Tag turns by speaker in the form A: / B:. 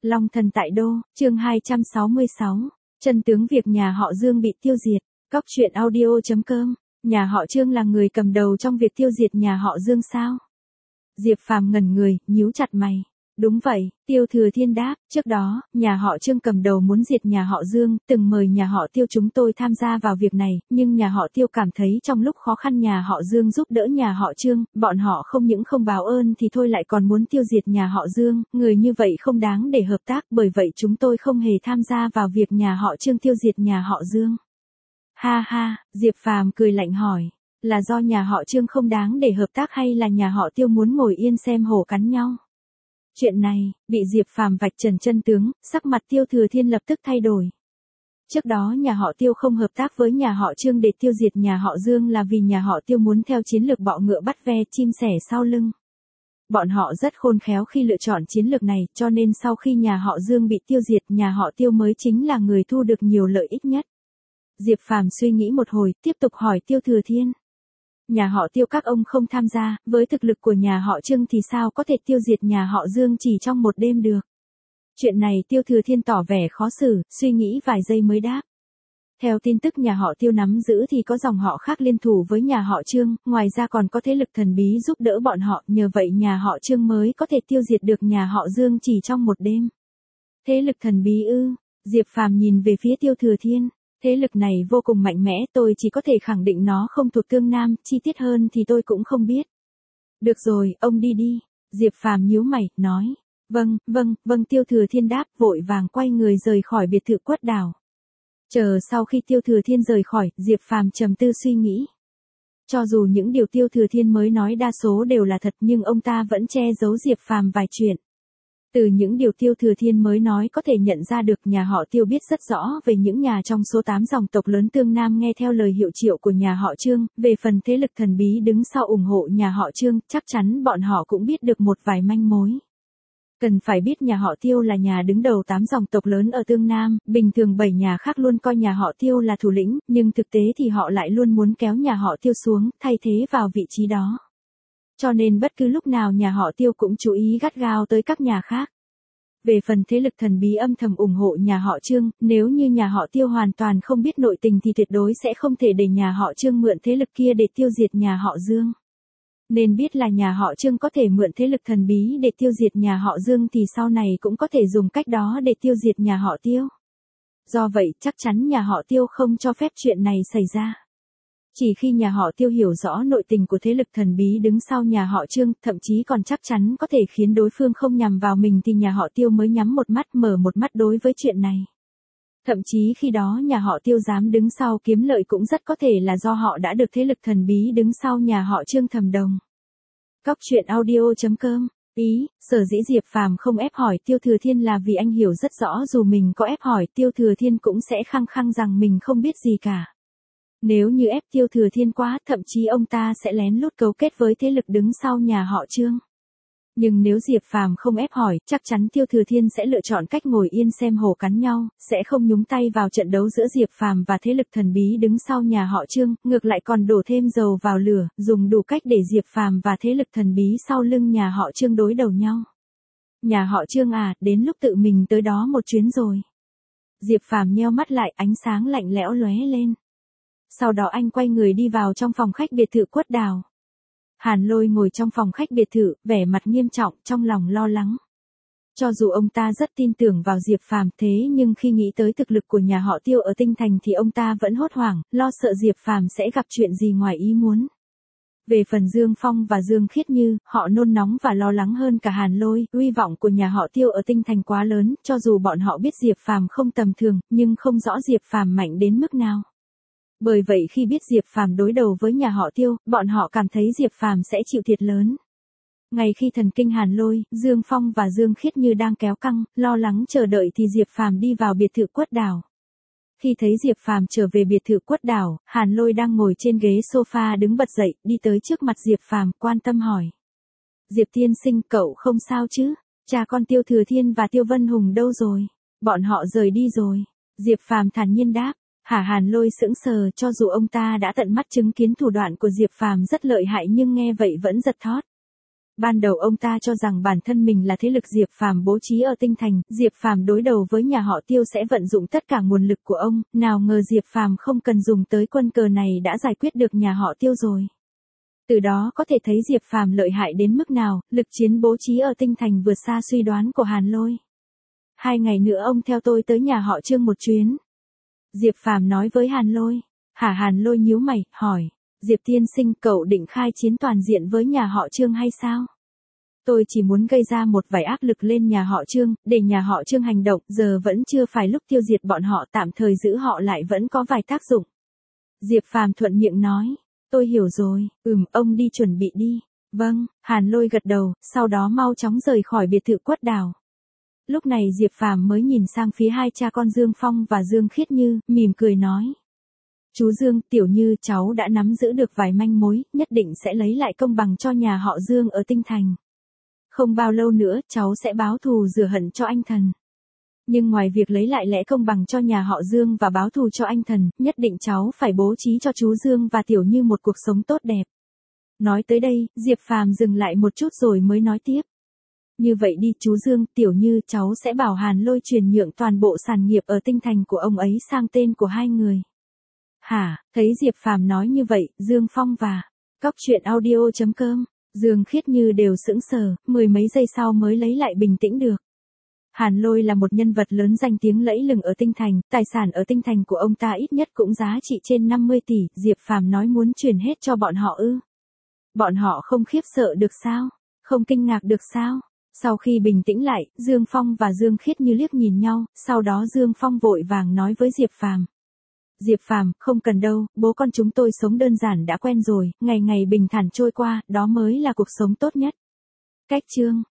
A: Long thần tại đô, chương 266. Chân tướng việc nhà họ Dương bị tiêu diệt. Cóc truyện audio.com. Nhà họ Trương là người cầm đầu trong việc tiêu diệt nhà họ Dương sao? Diệp Phàm ngẩn người, nhíu chặt mày. Đúng vậy, Tiêu Thừa Thiên đáp, trước đó, nhà họ Trương cầm đầu muốn diệt nhà họ Dương, từng mời nhà họ Tiêu chúng tôi tham gia vào việc này, nhưng nhà họ Tiêu cảm thấy trong lúc khó khăn nhà họ Dương giúp đỡ nhà họ Trương, bọn họ không những không báo ơn thì thôi lại còn muốn tiêu diệt nhà họ Dương, người như vậy không đáng để hợp tác, bởi vậy chúng tôi không hề tham gia vào việc nhà họ Trương tiêu diệt nhà họ Dương. Ha ha, Diệp Phàm cười lạnh hỏi, là do nhà họ Trương không đáng để hợp tác hay là nhà họ Tiêu muốn ngồi yên xem hổ cắn nhau? Chuyện này, bị Diệp Phàm vạch trần chân tướng, sắc mặt Tiêu Thừa Thiên lập tức thay đổi. Trước đó nhà họ Tiêu không hợp tác với nhà họ Trương để tiêu diệt nhà họ Dương là vì nhà họ Tiêu muốn theo chiến lược bọ ngựa bắt ve chim sẻ sau lưng. Bọn họ rất khôn khéo khi lựa chọn chiến lược này, cho nên sau khi nhà họ Dương bị tiêu diệt, nhà họ Tiêu mới chính là người thu được nhiều lợi ích nhất. Diệp Phàm suy nghĩ một hồi, tiếp tục hỏi Tiêu Thừa Thiên. Nhà họ Tiêu các ông không tham gia, với thực lực của nhà họ Trương thì sao có thể tiêu diệt nhà họ Dương chỉ trong một đêm được? Chuyện này Tiêu Thừa Thiên tỏ vẻ khó xử, suy nghĩ vài giây mới đáp. Theo tin tức nhà họ Tiêu nắm giữ thì có dòng họ khác liên thủ với nhà họ Trương, ngoài ra còn có thế lực thần bí giúp đỡ bọn họ, nhờ vậy nhà họ Trương mới có thể tiêu diệt được nhà họ Dương chỉ trong một đêm. Thế lực thần bí ư? Diệp Phàm nhìn về phía Tiêu Thừa Thiên. Thế lực này vô cùng mạnh mẽ, tôi chỉ có thể khẳng định nó không thuộc Tương Nam, chi tiết hơn thì tôi cũng không biết. Được rồi, ông đi đi. Diệp Phàm nhíu mày, nói. Vâng, Tiêu Thừa Thiên đáp, vội vàng quay người rời khỏi biệt thự Quất Đảo. Chờ sau khi Tiêu Thừa Thiên rời khỏi, Diệp Phàm trầm tư suy nghĩ. Cho dù những điều Tiêu Thừa Thiên mới nói đa số đều là thật nhưng ông ta vẫn che giấu Diệp Phàm vài chuyện. Từ những điều Tiêu Thừa Thiên mới nói có thể nhận ra được nhà họ Tiêu biết rất rõ về những nhà trong số 8 dòng tộc lớn Tương Nam nghe theo lời hiệu triệu của nhà họ Trương, về phần thế lực thần bí đứng sau ủng hộ nhà họ Trương, chắc chắn bọn họ cũng biết được một vài manh mối. Cần phải biết nhà họ Tiêu là nhà đứng đầu 8 dòng tộc lớn ở Tương Nam, bình thường 7 nhà khác luôn coi nhà họ Tiêu là thủ lĩnh, nhưng thực tế thì họ lại luôn muốn kéo nhà họ Tiêu xuống, thay thế vào vị trí đó. Cho nên bất cứ lúc nào nhà họ Tiêu cũng chú ý gắt gao tới các nhà khác. Về phần thế lực thần bí âm thầm ủng hộ nhà họ Trương, nếu như nhà họ Tiêu hoàn toàn không biết nội tình thì tuyệt đối sẽ không thể để nhà họ Trương mượn thế lực kia để tiêu diệt nhà họ Dương. Nên biết là nhà họ Trương có thể mượn thế lực thần bí để tiêu diệt nhà họ Dương thì sau này cũng có thể dùng cách đó để tiêu diệt nhà họ Tiêu. Do vậy chắc chắn nhà họ Tiêu không cho phép chuyện này xảy ra. Chỉ khi nhà họ Tiêu hiểu rõ nội tình của thế lực thần bí đứng sau nhà họ Trương, thậm chí còn chắc chắn có thể khiến đối phương không nhằm vào mình thì nhà họ Tiêu mới nhắm một mắt mở một mắt đối với chuyện này. Thậm chí khi đó nhà họ Tiêu dám đứng sau kiếm lợi cũng rất có thể là do họ đã được thế lực thần bí đứng sau nhà họ Trương thầm đồng. Cóc truyện audio.com. Ý, sở dĩ Diệp Phàm không ép hỏi Tiêu Thừa Thiên là vì anh hiểu rất rõ dù mình có ép hỏi Tiêu Thừa Thiên cũng sẽ khăng khăng rằng mình không biết gì cả. Nếu như ép Tiêu Thừa Thiên quá, thậm chí ông ta sẽ lén lút cấu kết với thế lực đứng sau nhà họ Trương. Nhưng nếu Diệp Phàm không ép hỏi, chắc chắn Tiêu Thừa Thiên sẽ lựa chọn cách ngồi yên xem hổ cắn nhau, sẽ không nhúng tay vào trận đấu giữa Diệp Phàm và thế lực thần bí đứng sau nhà họ Trương, ngược lại còn đổ thêm dầu vào lửa, dùng đủ cách để Diệp Phàm và thế lực thần bí sau lưng nhà họ Trương đối đầu nhau. Nhà họ Trương à, đến lúc tự mình tới đó một chuyến rồi. Diệp Phàm nheo mắt lại, ánh sáng lạnh lẽo lóe lên. Sau đó anh quay người đi vào trong phòng khách biệt thự Quất Đảo. Hàn Lôi ngồi trong phòng khách biệt thự, vẻ mặt nghiêm trọng, trong lòng lo lắng. Cho dù ông ta rất tin tưởng vào Diệp Phàm thế nhưng khi nghĩ tới thực lực của nhà họ Tiêu ở Tinh Thành thì ông ta vẫn hốt hoảng, lo sợ Diệp Phàm sẽ gặp chuyện gì ngoài ý muốn. Về phần Dương Phong và Dương Khiết Như, họ nôn nóng và lo lắng hơn cả Hàn Lôi, uy vọng của nhà họ Tiêu ở Tinh Thành quá lớn, cho dù bọn họ biết Diệp Phàm không tầm thường, nhưng không rõ Diệp Phàm mạnh đến mức nào. Bởi vậy khi biết Diệp Phàm đối đầu với nhà họ Tiêu, bọn họ cảm thấy Diệp Phàm sẽ chịu thiệt lớn. Ngay khi thần kinh Hàn Lôi, Dương Phong và Dương Khiết Như đang kéo căng, lo lắng chờ đợi thì Diệp Phàm đi vào biệt thự Quất Đảo. Khi thấy Diệp Phàm trở về biệt thự Quất Đảo, Hàn Lôi đang ngồi trên ghế sofa đứng bật dậy, đi tới trước mặt Diệp Phàm, quan tâm hỏi. Diệp tiên sinh, cậu không sao chứ? Cha con Tiêu Thừa Thiên và Tiêu Vân Hùng đâu rồi? Bọn họ rời đi rồi. Diệp Phàm thản nhiên đáp. Hàn Lôi sững sờ, cho dù ông ta đã tận mắt chứng kiến thủ đoạn của Diệp Phàm rất lợi hại nhưng nghe vậy vẫn giật thót. Ban đầu ông ta cho rằng bản thân mình là thế lực Diệp Phàm bố trí ở Tinh Thành, Diệp Phàm đối đầu với nhà họ Tiêu sẽ vận dụng tất cả nguồn lực của ông, nào ngờ Diệp Phàm không cần dùng tới quân cờ này đã giải quyết được nhà họ Tiêu rồi. Từ đó có thể thấy Diệp Phàm lợi hại đến mức nào, lực chiến bố trí ở Tinh Thành vượt xa suy đoán của Hàn Lôi. 2 ngày nữa ông theo tôi tới nhà họ Trương một chuyến. Diệp Phàm nói với Hàn Lôi. Hả? Hàn Lôi nhíu mày, hỏi. Diệp tiên sinh, cậu định khai chiến toàn diện với nhà họ Trương hay sao? Tôi chỉ muốn gây ra một vài áp lực lên nhà họ Trương, để nhà họ Trương hành động, giờ vẫn chưa phải lúc tiêu diệt bọn họ, tạm thời giữ họ lại vẫn có vài tác dụng. Diệp Phàm thuận miệng nói. Tôi hiểu rồi, ông đi chuẩn bị đi. Vâng, Hàn Lôi gật đầu, sau đó mau chóng rời khỏi biệt thự Quất Đào. Lúc này Diệp Phàm mới nhìn sang phía hai cha con Dương Phong và Dương Khiết Như, mỉm cười nói. Chú Dương, Tiểu Như, cháu đã nắm giữ được vài manh mối, nhất định sẽ lấy lại công bằng cho nhà họ Dương ở Tinh Thành. Không bao lâu nữa, cháu sẽ báo thù rửa hận cho anh Thần. Nhưng ngoài việc lấy lại lẽ công bằng cho nhà họ Dương và báo thù cho anh Thần, nhất định cháu phải bố trí cho chú Dương và Tiểu Như một cuộc sống tốt đẹp. Nói tới đây, Diệp Phàm dừng lại một chút rồi mới nói tiếp. Như vậy đi chú Dương, Tiểu Như, cháu sẽ bảo Hàn Lôi chuyển nhượng toàn bộ sản nghiệp ở Tinh Thành của ông ấy sang tên của hai người. Hả? Thấy Diệp Phàm nói như vậy, Dương Phong và Cóc truyện audio.com, Dương Khiết Như đều sững sờ, mười mấy giây sau mới lấy lại bình tĩnh được. Hàn Lôi là một nhân vật lớn danh tiếng lẫy lừng ở Tinh Thành, tài sản ở Tinh Thành của ông ta ít nhất cũng giá trị trên 50 tỷ, Diệp Phàm nói muốn chuyển hết cho bọn họ ư? Bọn họ không khiếp sợ được sao? Không kinh ngạc được sao? Sau khi bình tĩnh lại, Dương Phong và Dương Khiết Như liếc nhìn nhau, sau đó Dương Phong vội vàng nói với Diệp Phàm. Diệp Phàm, không cần đâu, bố con chúng tôi sống đơn giản đã quen rồi, ngày ngày bình thản trôi qua, đó mới là cuộc sống tốt nhất. Cách chương